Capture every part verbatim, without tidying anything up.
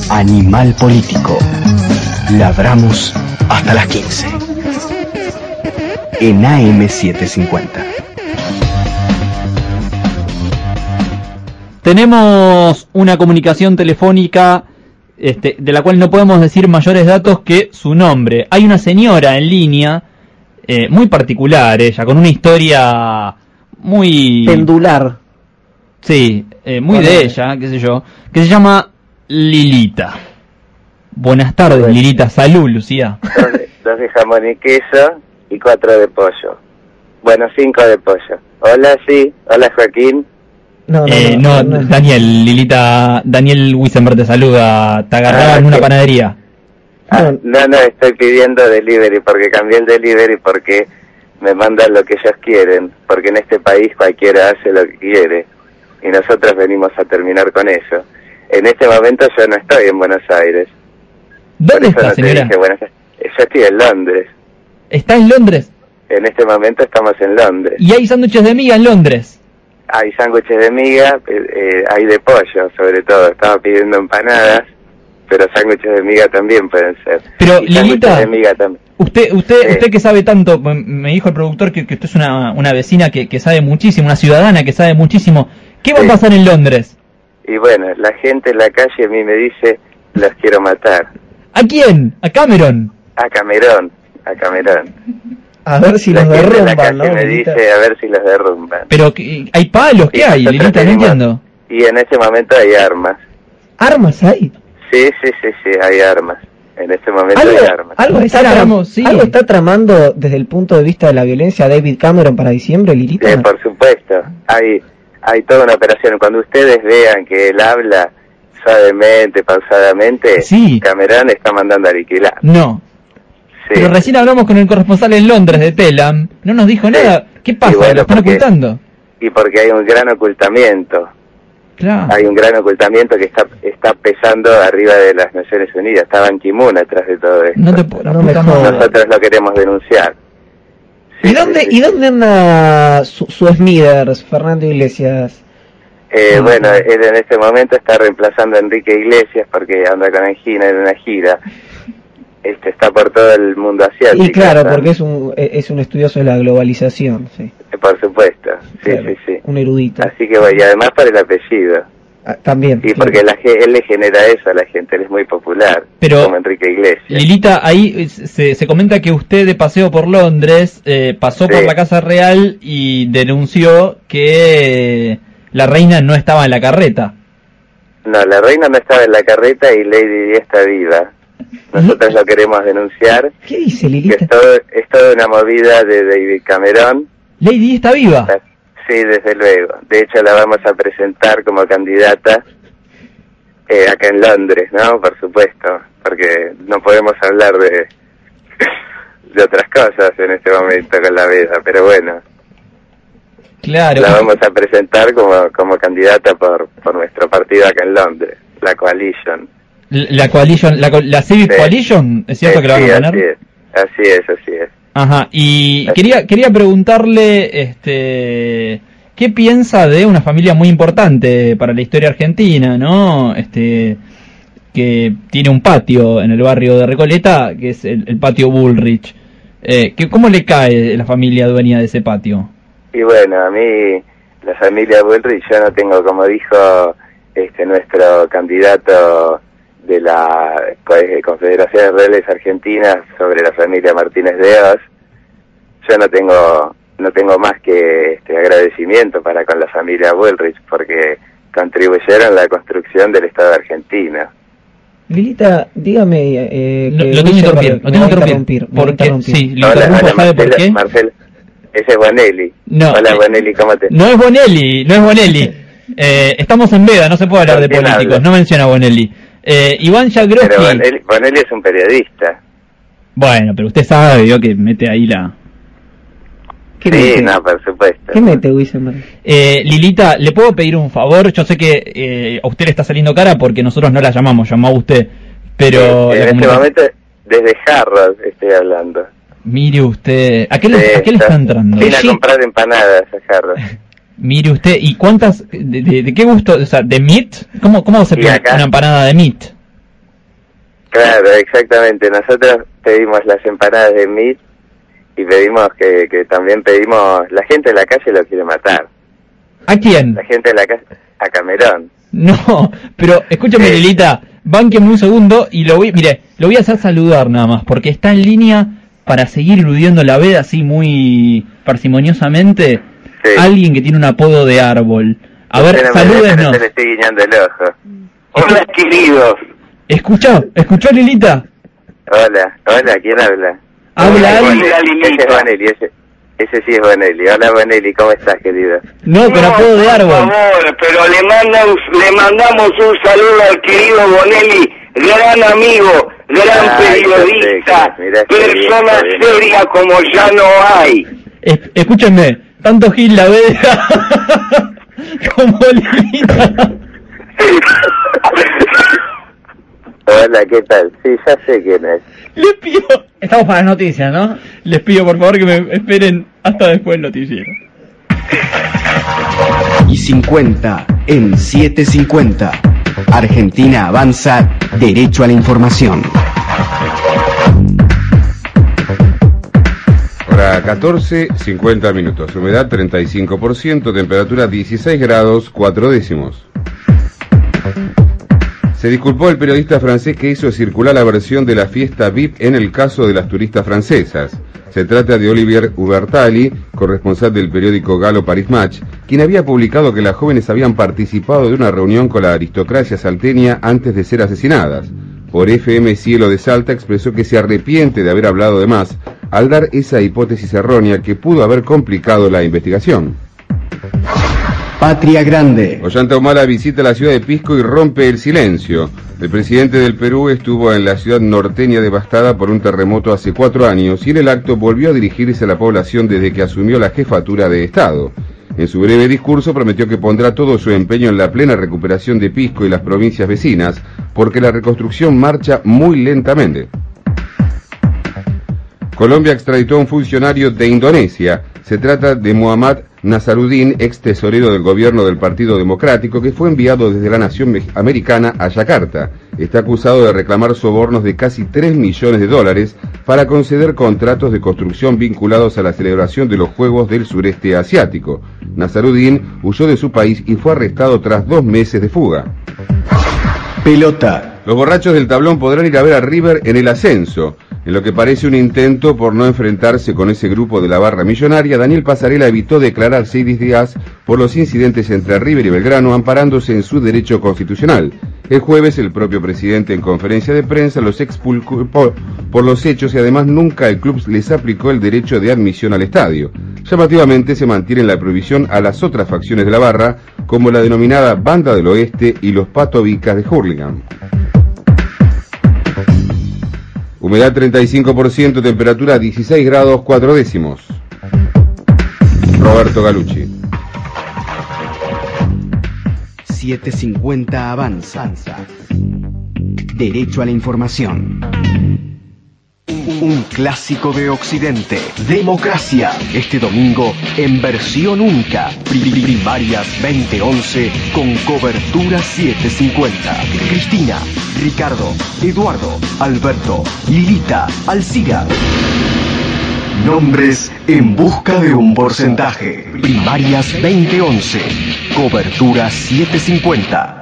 Animal Político. Ladramos hasta las quince. En A M setecientos cincuenta. Tenemos una comunicación telefónica este, de la cual no podemos decir mayores datos que su nombre. Hay una señora en línea, eh, muy particular ella, con una historia muy... pendular. Sí, eh, muy bueno, de ella, qué sé yo, que se llama Lilita. Buenas tardes, bueno. Lilita. Salud, Lucía. Dos de, dos de jamón y queso y cuatro de pollo. Bueno, cinco de pollo. Hola, sí. Hola, Joaquín. No, no, eh, no, no, no, Daniel, Lilita, Daniel Wisenberg te saluda. Te agarraba ah, en una panadería. Ah, no, no, estoy pidiendo delivery porque cambié el delivery porque me mandan lo que ellos quieren. Porque en este país cualquiera hace lo que quiere. Y nosotros venimos a terminar con eso. En este momento yo no estoy en Buenos Aires. ¿Dónde está, no señora? Dije, bueno, yo estoy en Londres. ¿Está en Londres? En este momento estamos en Londres. ¿Y hay sándwiches de miga en Londres? Hay sándwiches de miga, eh, eh, hay de pollo sobre todo. Estaba pidiendo empanadas, pero sándwiches de miga también pueden ser. Pero, y Lilita, de miga también. usted usted eh. usted que sabe tanto, me dijo el productor que, que usted es una, una vecina que, que sabe muchísimo, una ciudadana que sabe muchísimo. ¿Qué va sí. a pasar en Londres? Y bueno, la gente en la calle a mí me dice, los quiero matar. ¿A quién? ¿A Cameron? A Cameron, a Cameron. A ver si la los derrumban, en la calle ¿no, me Lilita? dice, a ver si los derrumban. Pero, ¿hay palos? ¿Qué hay, Lilita? No entiendo. Y en este momento hay armas. ¿Armas hay? Sí, sí, sí, sí, hay armas. En este momento ¿Algo, hay armas. ¿algo está, tram sí. ¿Algo está tramando desde el punto de vista de la violencia David Cameron para diciembre, Lilita? Sí, por supuesto. Hay... Hay toda una operación. Cuando ustedes vean que él habla suavemente, pausadamente, sí. Cameron está mandando a aniquilar. No. Sí. Pero recién hablamos con el corresponsal en Londres de Telam. No nos dijo sí. nada. ¿Qué pasa? Bueno, ¿lo están porque, ocultando? Y porque hay un gran ocultamiento. Claro. Hay un gran ocultamiento que está está pesando arriba de las Naciones Unidas. Está Ban Ki-moon atrás de todo esto. No te puedo, no me Nosotros lo queremos denunciar. ¿Y dónde, sí, sí. ¿Y dónde anda su, su Smithers, Fernando Iglesias? Eh, bueno, él en este momento está reemplazando a Enrique Iglesias porque anda con angina en una gira. Este está por todo el mundo asiático. Y claro, ¿sabes? Porque es un es un estudioso de la globalización, sí. Por supuesto, sí, claro, sí, sí. Un erudito. Así que bueno, y además por el apellido. Ah, también. Y porque claro. la, él le genera eso a la gente, él es muy popular, pero, como Enrique Iglesias. Lilita, ahí se, se comenta que usted de paseo por Londres eh, pasó sí. por la Casa Real y denunció que la reina no estaba en la carreta. No, la reina no estaba en la carreta y Lady Di está viva. Nosotros lo queremos denunciar. ¿Qué dice, Lilita? Que es todo, es toda una movida de David Cameron. ¿Lady Di está viva? Sí, desde luego. De hecho, la vamos a presentar como candidata eh, acá en Londres, ¿no? Por supuesto, porque no podemos hablar de de otras cosas en este momento con la vida, pero bueno. Claro. La vamos a presentar como como candidata por por nuestro partido acá en Londres, la Coalition. La Coalition, la, la Civic sí. Coalition, ¿es cierto sí, que la van a poner? Así es, así es, así es. Ajá, y quería quería preguntarle, este, ¿qué piensa de una familia muy importante para la historia argentina, no? Este, que tiene un patio en el barrio de Recoleta, que es el, el patio Bullrich. Eh, que, ¿Cómo le cae la familia dueña de ese patio? Y bueno, a mí la familia Bullrich, yo no tengo, como dijo este nuestro candidato de la Confederación de Reales Argentinas sobre la familia Martínez de Oz, yo no tengo no tengo más que este agradecimiento para con la familia Bullrich porque contribuyeron a la construcción del Estado de Argentina. Lilita, dígame... Eh, lo, lo tengo que interrumpir, lo tengo que interrumpir. Porque, sí, lo hola, interrumpo, hola, ¿sabe Marcelo, por qué? Marcelo, ese es Bonelli. No, hola, eh, Bonelli, ¿cómo te...? No es Bonelli, no es Bonelli. eh, estamos en veda, no se puede hablar de políticos, habla? No menciona a Bonelli. Eh, Iván Jagroski... Pero Bonelli, Bonelli es un periodista. Bueno, pero usted sabe, vio que mete ahí la... ¿Qué sí, mete? no, por supuesto. ¿Qué mete, Wisenberg? Eh, Lilita, ¿le puedo pedir un favor? Yo sé que eh, a usted le está saliendo cara porque nosotros no la llamamos, llamó a usted, pero... Sí, en este momento, desde Harrods estoy hablando. Mire usted... ¿A qué le, sí, ¿a qué le está entrando? Vine a comprar empanadas a Harrods. Mire usted, ¿y cuántas, de, de, de qué gusto, o sea, de meat? ¿Cómo, cómo se pide una empanada de meat? Claro, exactamente. Nosotros pedimos las empanadas de Mit y pedimos que, que también pedimos... La gente de la calle lo quiere matar. ¿A quién? La gente de la calle... A Camerón. No, pero escúchame, Sí. Lilita, bánqueme un segundo y lo voy, mire, lo voy a hacer saludar nada más, porque está en línea para seguir eludiendo la veda así muy parsimoniosamente. Sí. Alguien que tiene un apodo de árbol. A ver, Usted no me deja, salúdenos. no se le estoy guiñando el ojo. Hola, queridos. ¿Escuchó? ¿Escuchó, Lilita? Hola, hola, ¿quién habla? Habla Hola, alguien. Bonelli. Ese es Bonelli, ese, ese sí es Bonelli. Hola, Bonelli, ¿cómo estás, querido? No, con apodo de árbol. Por favor, pero le, mandan, le mandamos un saludo al querido Bonelli, gran amigo, gran Ay, periodista, perfecto. Mirá qué bien, persona qué bien. seria como ya no hay. Es- escúchenme, tanto Gil la veda como Lilita. Hola, ¿qué tal? Sí, ya sé quién es. Les pido, Estamos para las noticias, ¿no? les pido por favor que me esperen hasta después del noticiero. Y cincuenta en setecientos cincuenta. Argentina avanza derecho a la información. Hora catorce, cincuenta minutos. Humedad treinta y cinco por ciento, temperatura dieciséis grados, cuatro décimos. Se disculpó el periodista francés que hizo circular la versión de la fiesta V I P en el caso de las turistas francesas. Se trata de Olivier Ubertalli, corresponsal del periódico Galo Paris Match, quien había publicado que las jóvenes habían participado de una reunión con la aristocracia salteña antes de ser asesinadas. Por F M Cielo de Salta expresó que se arrepiente de haber hablado de más al dar esa hipótesis errónea que pudo haber complicado la investigación. Patria Grande. Ollanta Humala visita la ciudad de Pisco y rompe el silencio. El presidente del Perú estuvo en la ciudad norteña devastada por un terremoto hace cuatro años y en el acto volvió a dirigirse a la población desde que asumió la jefatura de Estado. En su breve discurso prometió que pondrá todo su empeño en la plena recuperación de Pisco y las provincias vecinas, porque la reconstrucción marcha muy lentamente. Colombia extraditó a un funcionario de Indonesia. Se trata de Muhammad Nazaruddin, ex tesorero del gobierno del Partido Democrático, que fue enviado desde la nación me- americana a Yakarta. Está acusado de reclamar sobornos de casi tres millones de dólares para conceder contratos de construcción vinculados a la celebración de los Juegos del Sureste Asiático. Nazaruddin huyó de su país y fue arrestado tras dos meses de fuga. Pelota. Los borrachos del tablón podrán ir a ver a River en el ascenso. En lo que parece un intento por no enfrentarse con ese grupo de la barra millonaria, Daniel Pasarela evitó declarar seis días por los incidentes entre River y Belgrano, amparándose en su derecho constitucional. El jueves, el propio presidente en conferencia de prensa los expulcó por los hechos y además nunca el club les aplicó el derecho de admisión al estadio. Llamativamente se mantiene la prohibición a las otras facciones de la barra, como la denominada Banda del Oeste y los Patovicas de Hurlingham. Humedad treinta y cinco por ciento, temperatura dieciséis grados, cuatro décimos. Roberto Galucci. setecientos cincuenta avanza. Derecho a la información. Un clásico de Occidente. Democracia. Este domingo en versión única. Pri- Primarias veinte once con cobertura setecientos cincuenta. Cristina, Ricardo, Eduardo, Alberto, Lilita, Alcira. Nombres en busca de un porcentaje. Primarias veinte once. Cobertura setecientos cincuenta.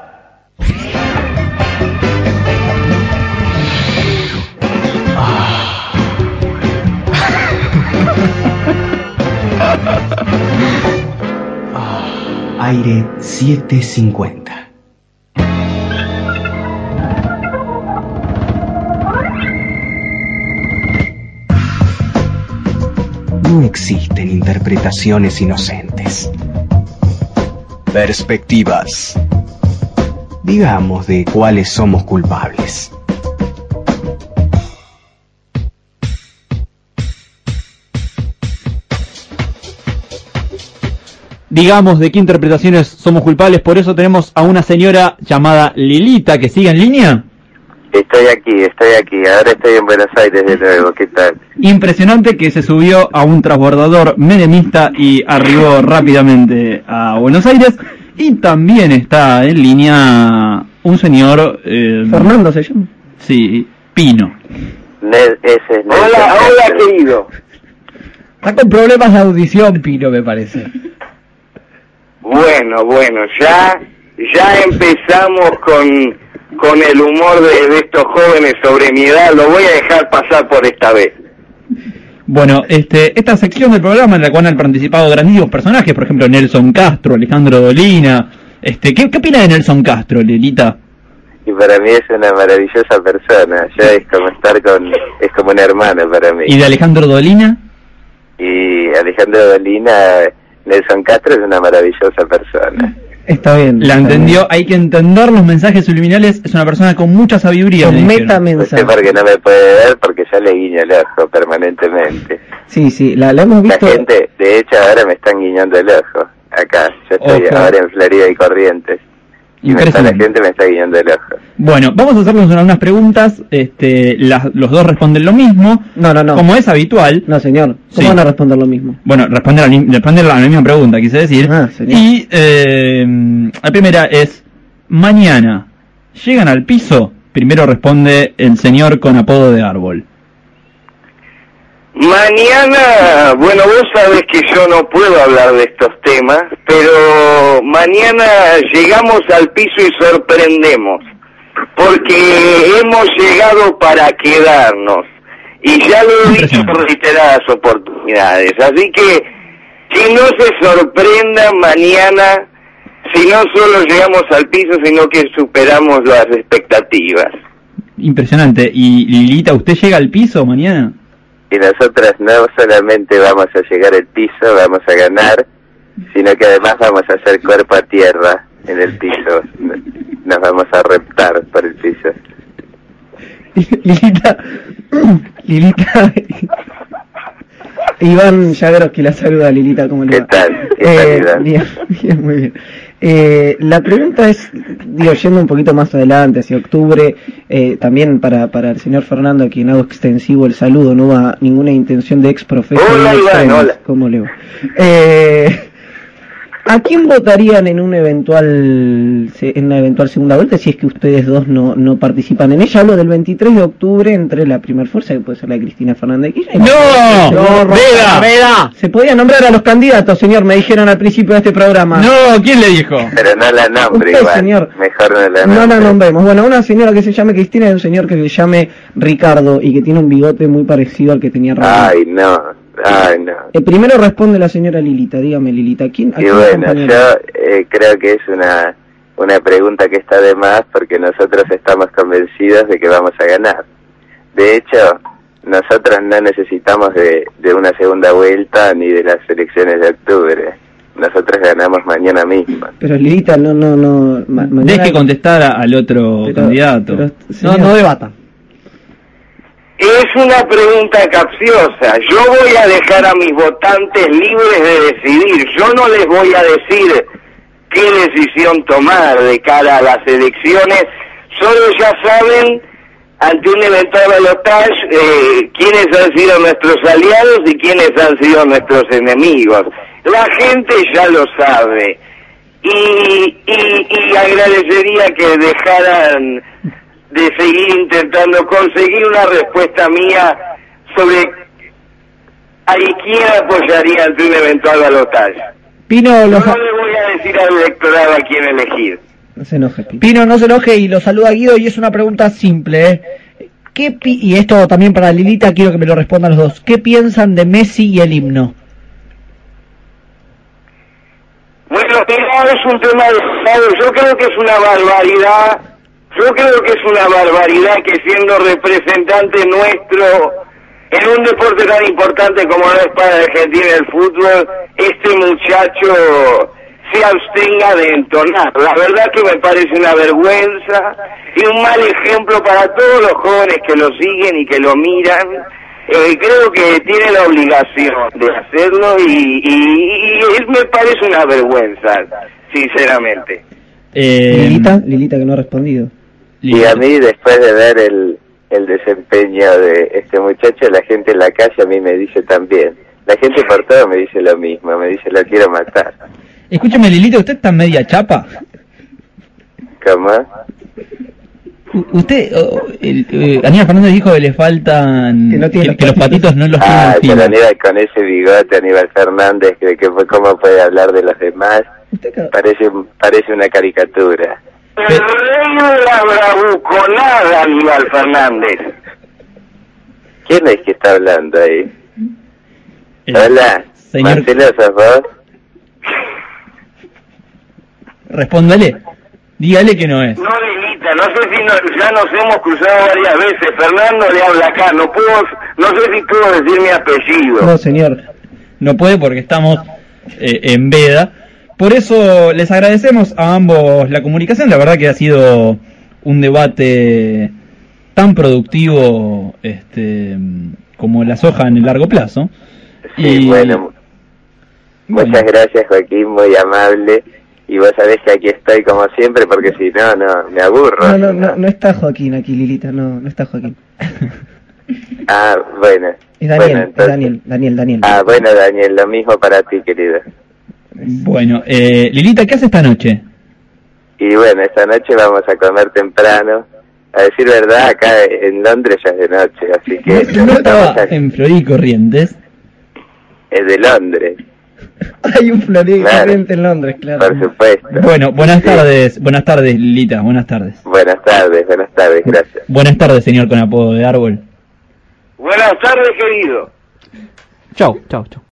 Aire setecientos cincuenta. No existen interpretaciones inocentes. Perspectivas. Digamos de cuáles somos culpables. Digamos de qué interpretaciones somos culpables, por eso tenemos a una señora llamada Lilita que sigue en línea. Estoy aquí, estoy aquí. Ahora estoy en Buenos Aires de nuevo. ¿Qué tal? Impresionante que se subió a un transbordador menemista y arribó rápidamente a Buenos Aires. Y también está en línea un señor... Eh, Fernando se llama. Sí, Pino. Nel- ese es Nelson Hola, hola Castro. querido. Está con problemas de audición, Pino, me parece. Bueno, bueno, ya, ya empezamos con, con el humor de, de estos jóvenes sobre mi edad, lo voy a dejar pasar por esta vez. Bueno, este, esta sección del programa en la cual han participado grandísimos personajes, por ejemplo Nelson Castro, Alejandro Dolina. Este, ¿qué, qué opina de Nelson Castro, Lilita? Y para mí es una maravillosa persona, ya es como estar con, es como un hermano para mí. ¿Y de Alejandro Dolina? Y Alejandro Dolina, Nelson Castro es una maravillosa persona. Está bien. La está entendió, bien. hay que entender los mensajes subliminales, es una persona con mucha sabiduría. Con me dijeron. Usted metamensaje. porque no me puede ver porque ya le guiño el ojo permanentemente. Sí, sí, la, la hemos La visto. gente, de hecho ahora me están guiñando el ojo, acá, yo estoy Ojo. ahora en Florida y Corrientes. Y me está, la Impresionante. gente me está guiñando el ojo. Bueno, vamos a hacernos una- unas preguntas, este, las- los dos responden lo mismo, No, no, no. como es habitual. No, señor. ¿Cómo Sí. van a responder lo mismo? Bueno, responder, la, responder la misma pregunta, quise decir. Ah, señor. Y eh, la primera es, mañana, ¿llegan al piso? Primero responde el señor con apodo de árbol. Mañana, bueno, vos sabés que yo no puedo hablar de estos temas, pero mañana llegamos al piso y sorprendemos, porque hemos llegado para quedarnos, y ya lo he dicho Impresionante. por reiteradas oportunidades, así que que no se sorprendan mañana si no solo llegamos al piso, sino que superamos las expectativas. Impresionante. ¿Y Lilita, usted llega al piso mañana? Y nosotras no solamente vamos a llegar al piso, vamos a ganar, sino que además vamos a hacer cuerpo a tierra en el piso. Nos vamos a reptar por el piso. Lilita, Lilita, Iván Jagroski la saluda, Lilita, ¿cómo le ¿Qué va? tal? ¿Qué tal, Eh, Iván? bien, bien, muy bien. Eh, la pregunta es, digo, yendo un poquito más adelante, hacia octubre, eh, también para, para el señor Fernando, a quien hago extensivo el saludo, no va ninguna intención de ex profesor. Hola, Iván, hola. ¿Cómo le va? Eh, ¿A quién votarían en un eventual se- en una eventual segunda vuelta si es que ustedes dos no, no participan en ella? Hablo del veintitrés de octubre entre la primera fuerza, que puede ser la de Cristina Fernández de Kirchner. ¡No! Señor ¡Veda! Veda. Se podía nombrar a los candidatos, señor, me dijeron al principio de este programa. No, ¿quién le dijo? Pero no la nombre, Usted, igual. señor. Mejor no la No nombre. la nombremos. Bueno, una señora que se llame Cristina y un señor que se llame Ricardo y que tiene un bigote muy parecido al que tenía Raúl. Ay, no. Ay, no. Eh, primero responde la señora Lilita. Dígame, Lilita, ¿quién, a Y quién bueno, acompañaría? yo eh, creo que es una, una pregunta que está de más porque nosotros estamos convencidos de que vamos a ganar. De hecho, nosotros no necesitamos de, de una segunda vuelta ni de las elecciones de octubre. Nosotros ganamos mañana mismo. Pero Lilita, no, no, no. ma- mañana- Deje contestar a- al otro Pero- candidato. pero, No, señor, no debata. Es una pregunta capciosa. Yo voy a dejar a mis votantes libres de decidir. Yo no les voy a decir qué decisión tomar de cara a las elecciones. Solo ya saben, ante un eventual balotaje, eh, quiénes han sido nuestros aliados y quiénes han sido nuestros enemigos. La gente ya lo sabe. Y, y, y agradecería que dejaran de seguir intentando conseguir una respuesta mía sobre a quién apoyaría ante un eventual balotaje. Pino, Yo los... no le voy a decir al electorado a quién elegir. No se enoje, Pino. Pino, no se enoje y lo saluda Guido y es una pregunta simple. ¿eh? ¿Qué pi- y esto también para Lilita, quiero que me lo respondan los dos. ¿Qué piensan de Messi y el himno? Bueno, no es un tema de Estado. Yo creo que es una barbaridad. Yo creo que es una barbaridad que siendo representante nuestro en un deporte tan importante como lo es para Argentina el fútbol, este muchacho se abstenga de entonar. La verdad que me parece una vergüenza y un mal ejemplo para todos los jóvenes que lo siguen y que lo miran. Eh, creo que tiene la obligación de hacerlo y, y, y me parece una vergüenza, sinceramente. Eh, Lilita, Lilita que no ha respondido. Y a mí, después de ver el, el desempeño de este muchacho, la gente en la calle a mí me dice también. La gente por todo me dice lo mismo, me dice lo quiero matar. Escúcheme, Lilita, ¿usted está media chapa? ¿Cómo? U- Usted, oh, el, eh, Aníbal Fernández dijo que le faltan, Que no tiene que, los que los patitos no los tiene Ah, pero encima. Aníbal con ese bigote, Aníbal Fernández, que, que fue cómo puede hablar de los demás, Usted ca- parece parece una caricatura. El rey de la bravuconada, Aníbal Fernández. ¿Quién es que está hablando ahí? Eh, Hola, señor- Marcelo, ¿sos vos? Respóndale, dígale que no es. No, Lilita, no sé si no- ya nos hemos cruzado varias veces. Fernando le habla acá, no puedo, no sé si puedo decir mi apellido. No, señor. No puede porque estamos eh, en veda. Por eso les agradecemos a ambos la comunicación. La verdad que ha sido un debate tan productivo este, como la soja en el largo plazo. Sí, Y- bueno, bueno, muchas gracias, Joaquín, muy amable. Y vos sabés que aquí estoy como siempre, porque si no, no, me aburro. No, no, no, no está Joaquín aquí, Lilita, no, no está Joaquín. Ah, bueno. Es Daniel, Bueno, es entonces- Daniel, Daniel, Daniel. Ah, bueno, Daniel, lo mismo para ti, querido. bueno eh, Lilita, ¿qué hace esta noche? Y bueno, esta noche vamos a comer temprano. A decir verdad, acá en Londres ya es de noche, así que... ¿No estaba estamos a- en Florida y Corrientes? Es de Londres, Hay un Florida Claro. corriente en Londres, claro. por supuesto. Bueno, buenas Sí. tardes, buenas tardes Lilita, buenas tardes. Buenas tardes, buenas tardes, gracias. Buenas tardes, señor con apodo de árbol. Buenas tardes, querido. Chau, chau, chau.